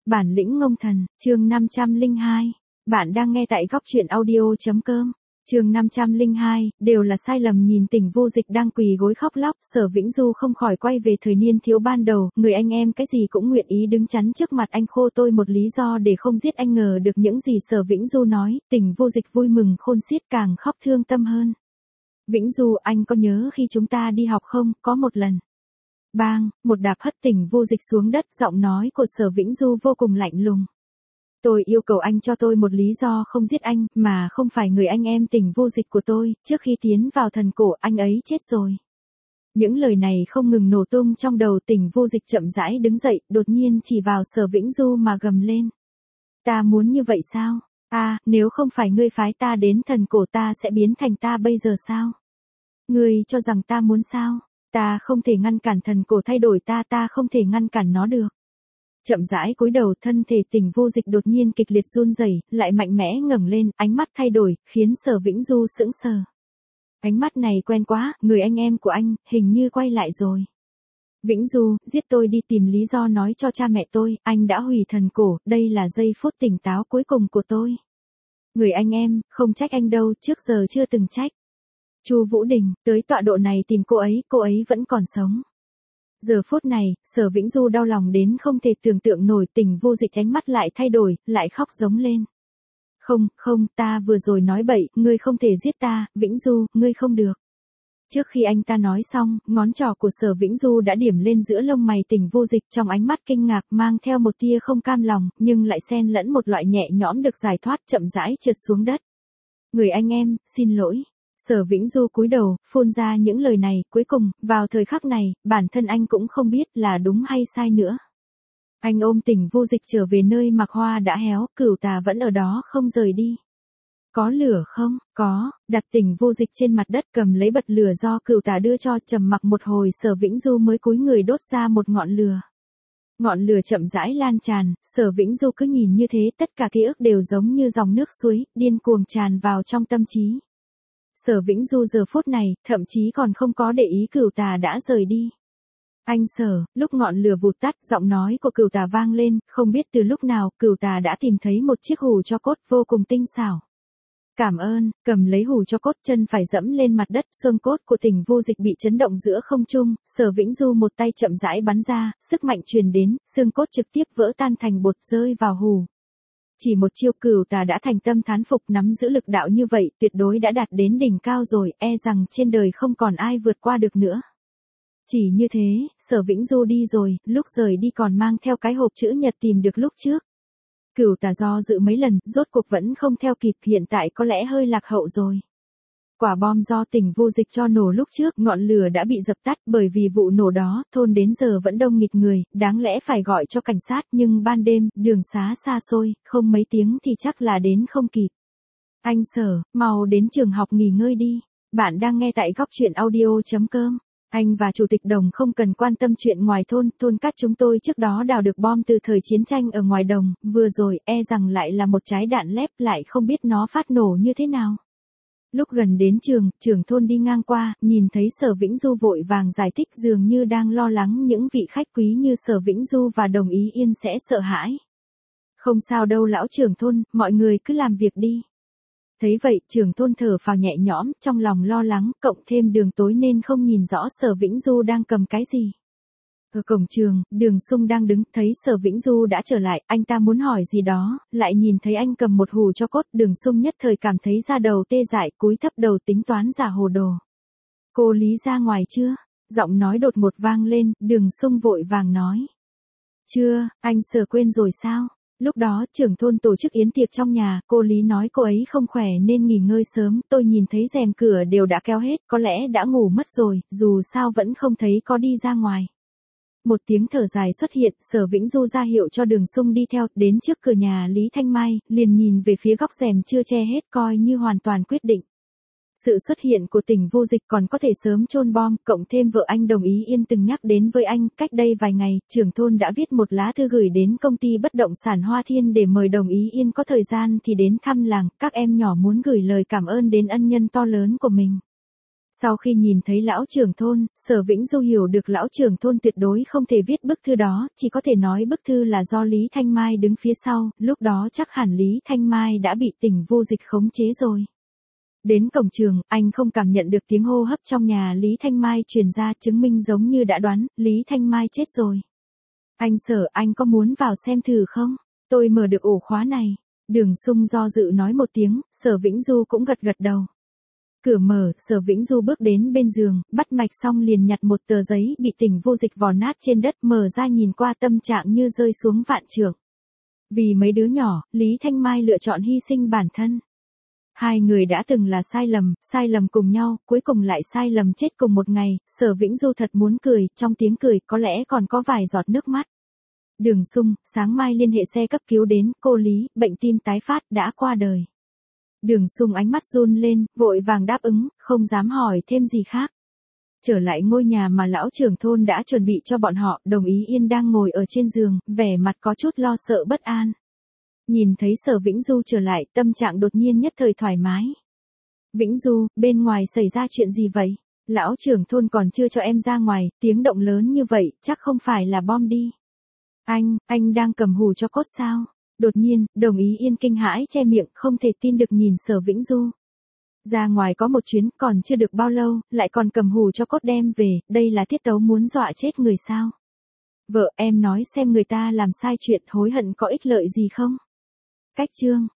Bản lĩnh ngông thần, chương 502. Bạn đang nghe tại góc truyện audio.com. Chương 502, đều là sai lầm. Nhìn Tình Vô Dịch đang quỳ gối khóc lóc, Sở Vĩnh Du không khỏi quay về thời niên thiếu ban đầu, người anh em cái gì cũng nguyện ý đứng chắn trước mặt anh, khô tôi một lý do để không giết anh. Ngờ được những gì Sở Vĩnh Du nói, Tình Vô Dịch vui mừng khôn xiết, càng khóc thương tâm hơn. Vĩnh Du, anh có nhớ khi chúng ta đi học không, có một lần. Bang, một đạp hất Tình Vô Dịch xuống đất, giọng nói của Sở Vĩnh Du vô cùng lạnh lùng. Tôi yêu cầu anh cho tôi một lý do không giết anh, mà không phải người anh em Tình Vô Dịch của tôi, trước khi tiến vào thần cổ anh ấy chết rồi. Những lời này không ngừng nổ tung trong đầu. Tình Vô Dịch chậm rãi đứng dậy, đột nhiên chỉ vào Sở Vĩnh Du mà gầm lên. Ta muốn như vậy sao? Nếu không phải ngươi phái ta đến thần cổ ta sẽ biến thành ta bây giờ sao? Ngươi cho rằng ta muốn sao? Ta không thể ngăn cản thần cổ thay đổi ta không thể ngăn cản nó được. Chậm rãi cúi đầu, thân thể Tình Vô Dịch đột nhiên kịch liệt run rẩy, lại mạnh mẽ ngẩng lên, ánh mắt thay đổi, khiến Sở Vĩnh Du sững sờ. Ánh mắt này quen quá, người anh em của anh, hình như quay lại rồi. Vĩnh Du, giết tôi đi, tìm lý do nói cho cha mẹ tôi, anh đã hủy thần cổ, đây là giây phút tỉnh táo cuối cùng của tôi. Người anh em, không trách anh đâu, trước giờ chưa từng trách. Chu Vũ Đình, tới tọa độ này tìm cô ấy vẫn còn sống. Giờ phút này, Sở Vĩnh Du đau lòng đến không thể tưởng tượng nổi. Tình Vô Dịch ánh mắt lại thay đổi, lại khóc giống lên. Không, ta vừa rồi nói bậy, ngươi không thể giết ta, Vĩnh Du, ngươi không được. Trước khi anh ta nói xong, ngón trỏ của Sở Vĩnh Du đã điểm lên giữa lông mày Tình Vô Dịch, trong ánh mắt kinh ngạc mang theo một tia không cam lòng, nhưng lại xen lẫn một loại nhẹ nhõm được giải thoát, chậm rãi trượt xuống đất. Người anh em, xin lỗi. Sở Vĩnh Du cúi đầu, phun ra những lời này, cuối cùng, vào thời khắc này, bản thân anh cũng không biết là đúng hay sai nữa. Anh ôm Tình Vô Dịch trở về nơi mặc hoa đã héo, Cửu Tà vẫn ở đó không rời đi. Có lửa không? Có, đặt Tình Vô Dịch trên mặt đất, cầm lấy bật lửa do Cửu Tà đưa cho, trầm mặc một hồi Sở Vĩnh Du mới cúi người đốt ra một ngọn lửa. Ngọn lửa chậm rãi lan tràn, Sở Vĩnh Du cứ nhìn như thế, tất cả ký ức đều giống như dòng nước suối, điên cuồng tràn vào trong tâm trí. Sở Vĩnh Du giờ phút này, thậm chí còn không có để ý Cửu Tà đã rời đi. Anh Sở, lúc ngọn lửa vụt tắt, giọng nói của Cửu Tà vang lên, không biết từ lúc nào, Cửu Tà đã tìm thấy một chiếc hù tro cốt vô cùng tinh xảo. Cảm ơn, cầm lấy hù tro cốt, chân phải dẫm lên mặt đất, xương cốt của Tình Vô Dịch bị chấn động giữa không trung, Sở Vĩnh Du một tay chậm rãi bắn ra, sức mạnh truyền đến, xương cốt trực tiếp vỡ tan thành bột rơi vào hù. Chỉ một chiêu, Cửu Tà đã thành tâm thán phục, nắm giữ lực đạo như vậy, tuyệt đối đã đạt đến đỉnh cao rồi, e rằng trên đời không còn ai vượt qua được nữa. Chỉ như thế, Sở Vĩnh Du đi rồi, lúc rời đi còn mang theo cái hộp chữ nhật tìm được lúc trước. Cửu Tà do dự mấy lần, rốt cuộc vẫn không theo kịp, hiện tại có lẽ hơi lạc hậu rồi. Quả bom do Tình Vô Dịch cho nổ lúc trước, ngọn lửa đã bị dập tắt, bởi vì vụ nổ đó, thôn đến giờ vẫn đông nghịt người, đáng lẽ phải gọi cho cảnh sát, nhưng ban đêm, đường xá xa xôi, không mấy tiếng thì chắc là đến không kịp. Anh Sở, mau đến trường học nghỉ ngơi đi. Bạn đang nghe tại góc truyện audio.com. Anh và Chủ tịch Đồng không cần quan tâm chuyện ngoài thôn cát chúng tôi trước đó đào được bom từ thời chiến tranh ở ngoài đồng, vừa rồi, e rằng lại là một trái đạn lép, lại không biết nó phát nổ như thế nào. Lúc gần đến trường, trưởng thôn đi ngang qua, nhìn thấy Sở Vĩnh Du vội vàng giải thích, dường như đang lo lắng những vị khách quý như Sở Vĩnh Du và Đồng Ý Yên sẽ sợ hãi. Không sao đâu lão trưởng thôn, mọi người cứ làm việc đi. Thấy vậy, trưởng thôn thở phào nhẹ nhõm, trong lòng lo lắng, cộng thêm đường tối nên không nhìn rõ Sở Vĩnh Du đang cầm cái gì. Ở cổng trường, Đường Sung đang đứng, thấy Sở Vĩnh Du đã trở lại, anh ta muốn hỏi gì đó, lại nhìn thấy anh cầm một hù tro cốt, Đường Sung nhất thời cảm thấy da đầu tê dại, cúi thấp đầu tính toán giả hồ đồ. Cô Lý ra ngoài chưa? Giọng nói đột ngột vang lên, Đường Sung vội vàng nói. Chưa, anh Sở quên rồi sao? Lúc đó, trưởng thôn tổ chức yến tiệc trong nhà, cô Lý nói cô ấy không khỏe nên nghỉ ngơi sớm, tôi nhìn thấy rèm cửa đều đã kéo hết, có lẽ đã ngủ mất rồi, dù sao vẫn không thấy có đi ra ngoài. Một tiếng thở dài xuất hiện, Sở Vĩnh Du ra hiệu cho Đường Sung đi theo, đến trước cửa nhà Lý Thanh Mai, liền nhìn về phía góc rèm chưa che hết, coi như hoàn toàn quyết định. Sự xuất hiện của Tình Vô Dịch còn có thể sớm chôn bom, cộng thêm vợ anh Đồng Ý Yên từng nhắc đến với anh, cách đây vài ngày, trưởng thôn đã viết một lá thư gửi đến công ty bất động sản Hoa Thiên để mời Đồng Ý Yên có thời gian thì đến thăm làng, các em nhỏ muốn gửi lời cảm ơn đến ân nhân to lớn của mình. Sau khi nhìn thấy lão trưởng thôn, Sở Vĩnh Du hiểu được lão trưởng thôn tuyệt đối không thể viết bức thư đó, chỉ có thể nói bức thư là do Lý Thanh Mai đứng phía sau, lúc đó chắc hẳn Lý Thanh Mai đã bị Tỉnh Vô Dịch khống chế rồi. Đến cổng trường, anh không cảm nhận được tiếng hô hấp trong nhà Lý Thanh Mai truyền ra, chứng minh giống như đã đoán, Lý Thanh Mai chết rồi. Anh Sở, anh có muốn vào xem thử không? Tôi mở được ổ khóa này. Đường Sung do dự nói một tiếng, Sở Vĩnh Du cũng gật gật đầu. Cửa mở, Sở Vĩnh Du bước đến bên giường, bắt mạch xong liền nhặt một tờ giấy bị Tỉnh Vô Dịch vò nát trên đất, mở ra nhìn qua, tâm trạng như rơi xuống vạn trượng. Vì mấy đứa nhỏ, Lý Thanh Mai lựa chọn hy sinh bản thân. Hai người đã từng là sai lầm cùng nhau, cuối cùng lại sai lầm chết cùng một ngày, Sở Vĩnh Du thật muốn cười, trong tiếng cười có lẽ còn có vài giọt nước mắt. Đường Sung, sáng mai liên hệ xe cấp cứu đến, cô Lý, bệnh tim tái phát, đã qua đời. Đường Sung ánh mắt run lên, vội vàng đáp ứng, không dám hỏi thêm gì khác. Trở lại ngôi nhà mà lão trưởng thôn đã chuẩn bị cho bọn họ, Đồng Ý Yên đang ngồi ở trên giường, vẻ mặt có chút lo sợ bất an. Nhìn thấy Sở Vĩnh Du trở lại, tâm trạng đột nhiên nhất thời thoải mái. Vĩnh Du, bên ngoài xảy ra chuyện gì vậy? Lão trưởng thôn còn chưa cho em ra ngoài, tiếng động lớn như vậy, chắc không phải là bom đi. Anh đang cầm hù cho cốt sao? Đột nhiên, Đồng Ý Yên kinh hãi che miệng, không thể tin được nhìn Sở Vĩnh Du. Ra ngoài có một chuyến, còn chưa được bao lâu, lại còn cầm hù cho cốt đem về, đây là tiết tấu muốn dọa chết người sao? Vợ, em nói xem người ta làm sai chuyện hối hận có ích lợi gì không? Cách chương